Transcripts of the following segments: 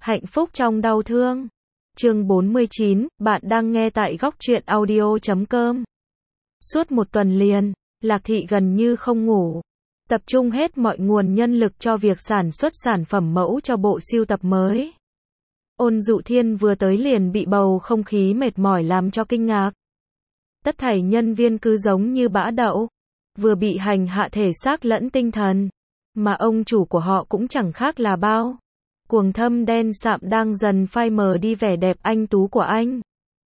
Hạnh phúc trong đau thương. Chương 49, bạn đang nghe tại góc truyện audio.com. Suốt một tuần liền, Lạc Thị gần như không ngủ. Tập trung hết mọi nguồn nhân lực cho việc sản xuất sản phẩm mẫu cho bộ sưu tập mới. Ôn Dụ Thiên vừa tới liền bị bầu không khí mệt mỏi làm cho kinh ngạc. Tất thảy nhân viên cứ giống như bã đậu, vừa bị hành hạ thể xác lẫn tinh thần, mà ông chủ của họ cũng chẳng khác là bao. Cuồng thâm đen sạm đang dần phai mờ đi vẻ đẹp anh tú của anh.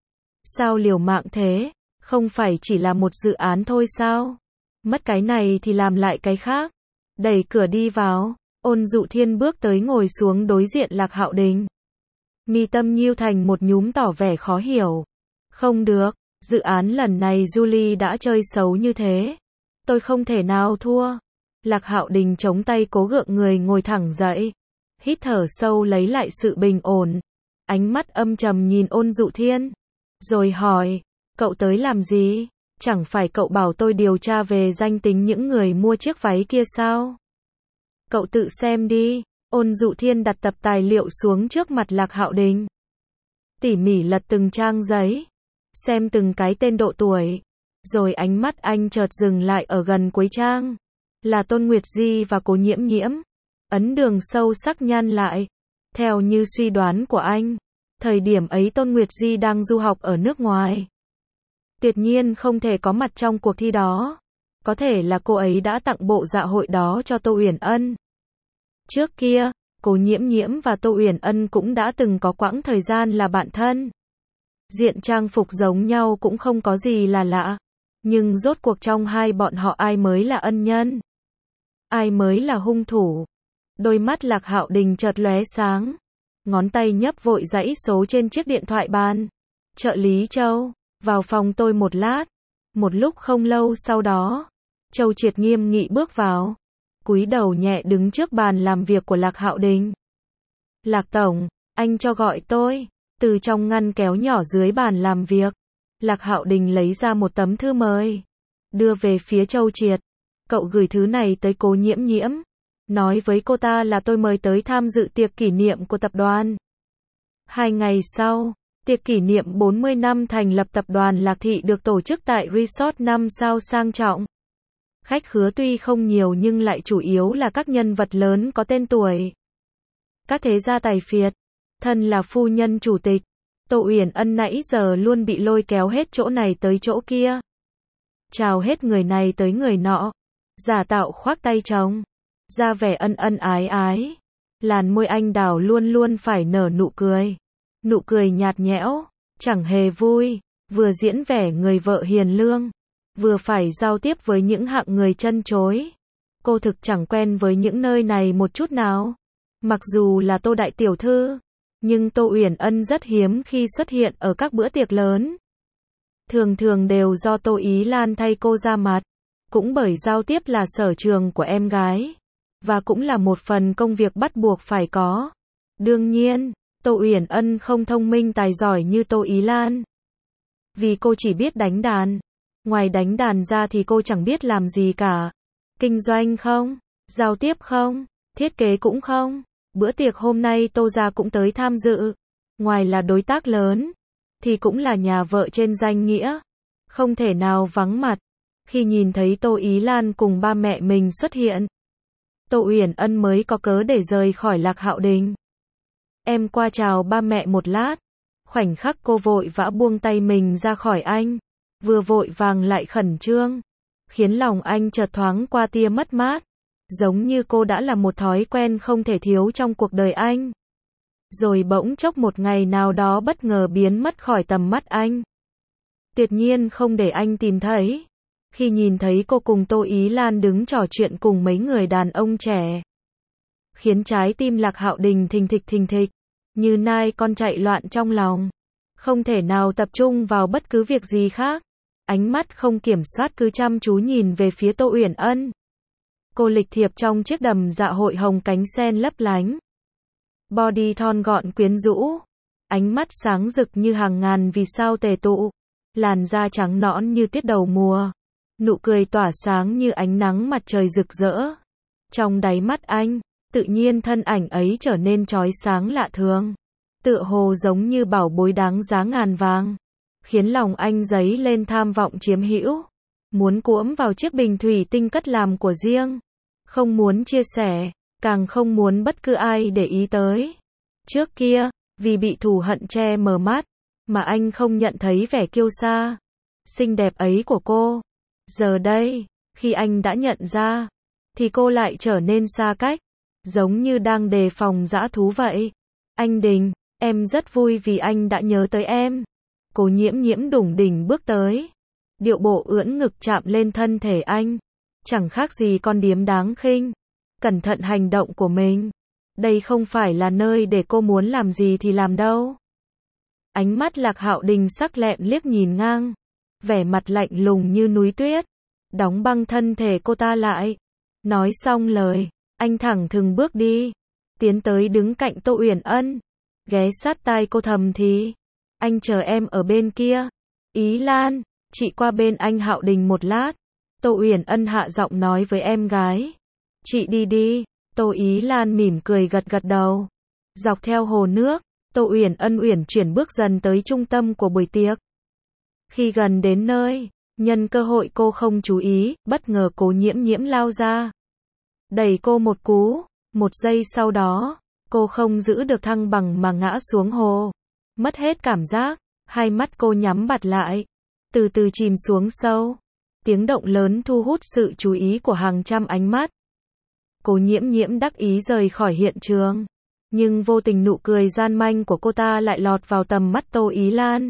Sao liều mạng thế, không phải chỉ là một dự án thôi sao? Mất cái này thì làm lại cái khác. Đẩy cửa đi vào, Ôn Dụ Thiên bước tới ngồi xuống đối diện Lạc Hạo Đình. Mi tâm nhíu thành một nhúm tỏ vẻ khó hiểu. Không được, dự án lần này Julie đã chơi xấu như thế. Tôi không thể nào thua. Lạc Hạo Đình chống tay cố gượng người ngồi thẳng dậy. Hít thở sâu lấy lại sự bình ổn. Ánh mắt âm trầm nhìn Ôn Dụ Thiên. Rồi hỏi, cậu tới làm gì? Chẳng phải cậu bảo tôi điều tra về danh tính những người mua chiếc váy kia sao? Cậu tự xem đi. Ôn Dụ Thiên đặt tập tài liệu xuống trước mặt Lạc Hạo Đình. Tỉ mỉ lật từng trang giấy. Xem từng cái tên độ tuổi. Rồi ánh mắt anh chợt dừng lại ở gần cuối trang. Là Tôn Nguyệt Di và Cố Nhiễm Nhiễm. Ấn đường sâu sắc nhăn lại. Theo như suy đoán của anh, thời điểm ấy Tôn Nguyệt Di đang du học ở nước ngoài. Tuyệt nhiên không thể có mặt trong cuộc thi đó. Có thể là cô ấy đã tặng bộ dạ hội đó cho Tô Uyển Ân. Trước kia, Cố Nhiễm Nhiễm và Tô Uyển Ân cũng đã từng có quãng thời gian là bạn thân. Diện trang phục giống nhau cũng không có gì là lạ. Nhưng rốt cuộc trong hai bọn họ ai mới là ân nhân? Ai mới là hung thủ? Đôi mắt Lạc Hạo Đình chợt lóe sáng. Ngón tay nhấp vội dãy số trên chiếc điện thoại bàn. Trợ lý Châu, vào phòng tôi một lát. Một lúc không lâu sau đó, Châu Triệt nghiêm nghị bước vào. Cúi đầu nhẹ đứng trước bàn làm việc của Lạc Hạo Đình. Lạc Tổng, anh cho gọi tôi. Từ trong ngăn kéo nhỏ dưới bàn làm việc, Lạc Hạo Đình lấy ra một tấm thư mời. Đưa về phía Châu Triệt. Cậu gửi thứ này tới Cố Nhiễm Nhiễm. Nói với cô ta là tôi mời tới tham dự tiệc kỷ niệm của tập đoàn. 2 ngày sau, tiệc kỷ niệm 40 năm thành lập tập đoàn Lạc Thị được tổ chức tại resort 5 sao sang trọng. Khách khứa tuy không nhiều nhưng lại chủ yếu là các nhân vật lớn có tên tuổi. Các thế gia tài phiệt, thân là phu nhân chủ tịch, Tô Uyển Ân nãy giờ luôn bị lôi kéo hết chỗ này tới chỗ kia. Chào hết người này tới người nọ, giả tạo khoác tay chồng, ra vẻ ân ân ái ái. Làn môi anh đào luôn luôn phải nở nụ cười. Nụ cười nhạt nhẽo, chẳng hề vui, vừa diễn vẻ người vợ hiền lương, vừa phải giao tiếp với những hạng người chân chối. Cô thực chẳng quen với những nơi này một chút nào. Mặc dù là Tô đại tiểu thư, nhưng Tô Uyển Ân rất hiếm khi xuất hiện ở các bữa tiệc lớn. Thường thường đều do Tô Ý Lan thay cô ra mặt. Cũng bởi giao tiếp là sở trường của em gái, và cũng là một phần công việc bắt buộc phải có. Đương nhiên, Tô Uyển Ân không thông minh tài giỏi như Tô Ý Lan. Vì cô chỉ biết đánh đàn. Ngoài đánh đàn ra thì cô chẳng biết làm gì cả. Kinh doanh không? Giao tiếp không? Thiết kế cũng không? Bữa tiệc hôm nay Tô gia cũng tới tham dự. Ngoài là đối tác lớn, thì cũng là nhà vợ trên danh nghĩa. Không thể nào vắng mặt. Khi nhìn thấy Tô Ý Lan cùng ba mẹ mình xuất hiện, Tô Uyển Ân mới có cớ để rời khỏi Lạc Hạo Đình. Em qua chào ba mẹ một lát. Khoảnh khắc cô vội vã buông tay mình ra khỏi anh. Vừa vội vàng lại khẩn trương. Khiến lòng anh chợt thoáng qua tia mất mát. Giống như cô đã là một thói quen không thể thiếu trong cuộc đời anh. Rồi bỗng chốc một ngày nào đó bất ngờ biến mất khỏi tầm mắt anh. Tuyệt nhiên không để anh tìm thấy. Khi nhìn thấy cô cùng Tô Ý Lan đứng trò chuyện cùng mấy người đàn ông trẻ, khiến trái tim Lạc Hạo Đình thình thịch, như nai con chạy loạn trong lòng. Không thể nào tập trung vào bất cứ việc gì khác. Ánh mắt không kiểm soát cứ chăm chú nhìn về phía Tô Uyển Ân. Cô lịch thiệp trong chiếc đầm dạ hội hồng cánh sen lấp lánh. Body thon gọn quyến rũ. Ánh mắt sáng rực như hàng ngàn vì sao tề tụ. Làn da trắng nõn như tuyết đầu mùa. Nụ cười tỏa sáng như ánh nắng mặt trời rực rỡ. Trong đáy mắt anh, tự nhiên thân ảnh ấy trở nên chói sáng lạ thường. Tựa hồ giống như bảo bối đáng giá ngàn vàng. Khiến lòng anh dấy lên tham vọng chiếm hữu. Muốn cuỗm vào chiếc bình thủy tinh cất làm của riêng. Không muốn chia sẻ, càng không muốn bất cứ ai để ý tới. Trước kia, vì bị thù hận che mờ mắt, mà anh không nhận thấy vẻ kiêu sa, xinh đẹp ấy của cô. Giờ đây, khi anh đã nhận ra, thì cô lại trở nên xa cách, giống như đang đề phòng dã thú vậy. Anh Đình, em rất vui vì anh đã nhớ tới em. Cố Nhiễm Nhiễm đủng đỉnh bước tới. Điệu bộ ưỡn ngực chạm lên thân thể anh. Chẳng khác gì con điếm đáng khinh. Cẩn thận hành động của mình. Đây không phải là nơi để cô muốn làm gì thì làm đâu. Ánh mắt Lạc Hạo Đình sắc lẹm liếc nhìn ngang. Vẻ mặt lạnh lùng như núi tuyết. Đóng băng thân thể cô ta lại. Nói xong lời, anh thẳng thừng bước đi. Tiến tới đứng cạnh Tô Uyển Ân. Ghé sát tai cô thầm thì. Anh chờ em ở bên kia. Ý Lan, chị qua bên anh Hạo Đình một lát. Tô Uyển Ân hạ giọng nói với em gái. Chị đi đi. Tô Ý Lan mỉm cười gật gật đầu. Dọc theo hồ nước, Tô Uyển Ân uyển chuyển bước dần tới trung tâm của buổi tiệc. Khi gần đến nơi, nhân cơ hội cô không chú ý, bất ngờ Cố Nhiễm Nhiễm lao ra. Đẩy cô một cú, một giây sau đó, cô không giữ được thăng bằng mà ngã xuống hồ. Mất hết cảm giác, hai mắt cô nhắm bặt lại, từ từ chìm xuống sâu. Tiếng động lớn thu hút sự chú ý của hàng trăm ánh mắt. Cố Nhiễm Nhiễm đắc ý rời khỏi hiện trường, nhưng vô tình nụ cười gian manh của cô ta lại lọt vào tầm mắt Tô Ý Lan.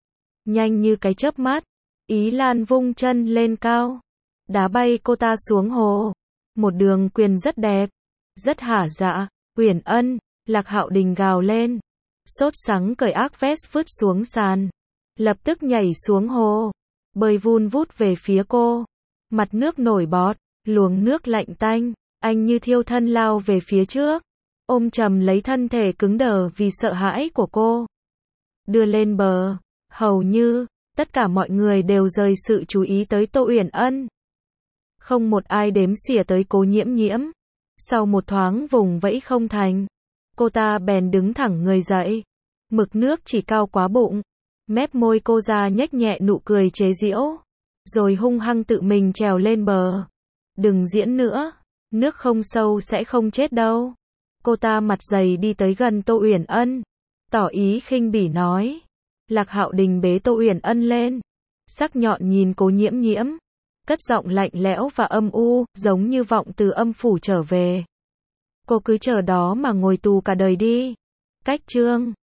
Nhanh như cái chớp mắt, Ý Lan vung chân lên cao, đá bay cô ta xuống hồ. Một đường quyền rất đẹp, rất hả dạ. Uyển Ân, Lạc Hạo Đình gào lên, sốt sắng cởi áo vest vứt xuống sàn, lập tức nhảy xuống hồ, bơi vun vút về phía cô. Mặt nước nổi bọt, luồng nước lạnh tanh, anh như thiêu thân lao về phía trước, ôm chầm lấy thân thể cứng đờ vì sợ hãi của cô. Đưa lên bờ, hầu như tất cả mọi người đều rời sự chú ý tới Tô Uyển Ân. Không một ai đếm xỉa tới Cố Nhiễm Nhiễm. Sau một thoáng vùng vẫy không thành, cô ta bèn đứng thẳng người dậy. Mực nước chỉ cao quá bụng, mép môi cô ra nhếch nhẹ nụ cười chế giễu, rồi hung hăng tự mình trèo lên bờ. Đừng diễn nữa, nước không sâu sẽ không chết đâu. Cô ta mặt dày đi tới gần Tô Uyển Ân, tỏ ý khinh bỉ nói. Lạc Hạo Đình bế Tô Uyển Ân lên, sắc nhọn nhìn Cố Nhiễm Nhiễm, cất giọng lạnh lẽo và âm u, giống như vọng từ âm phủ trở về. Cô cứ chờ đó mà ngồi tù cả đời đi. Cách chương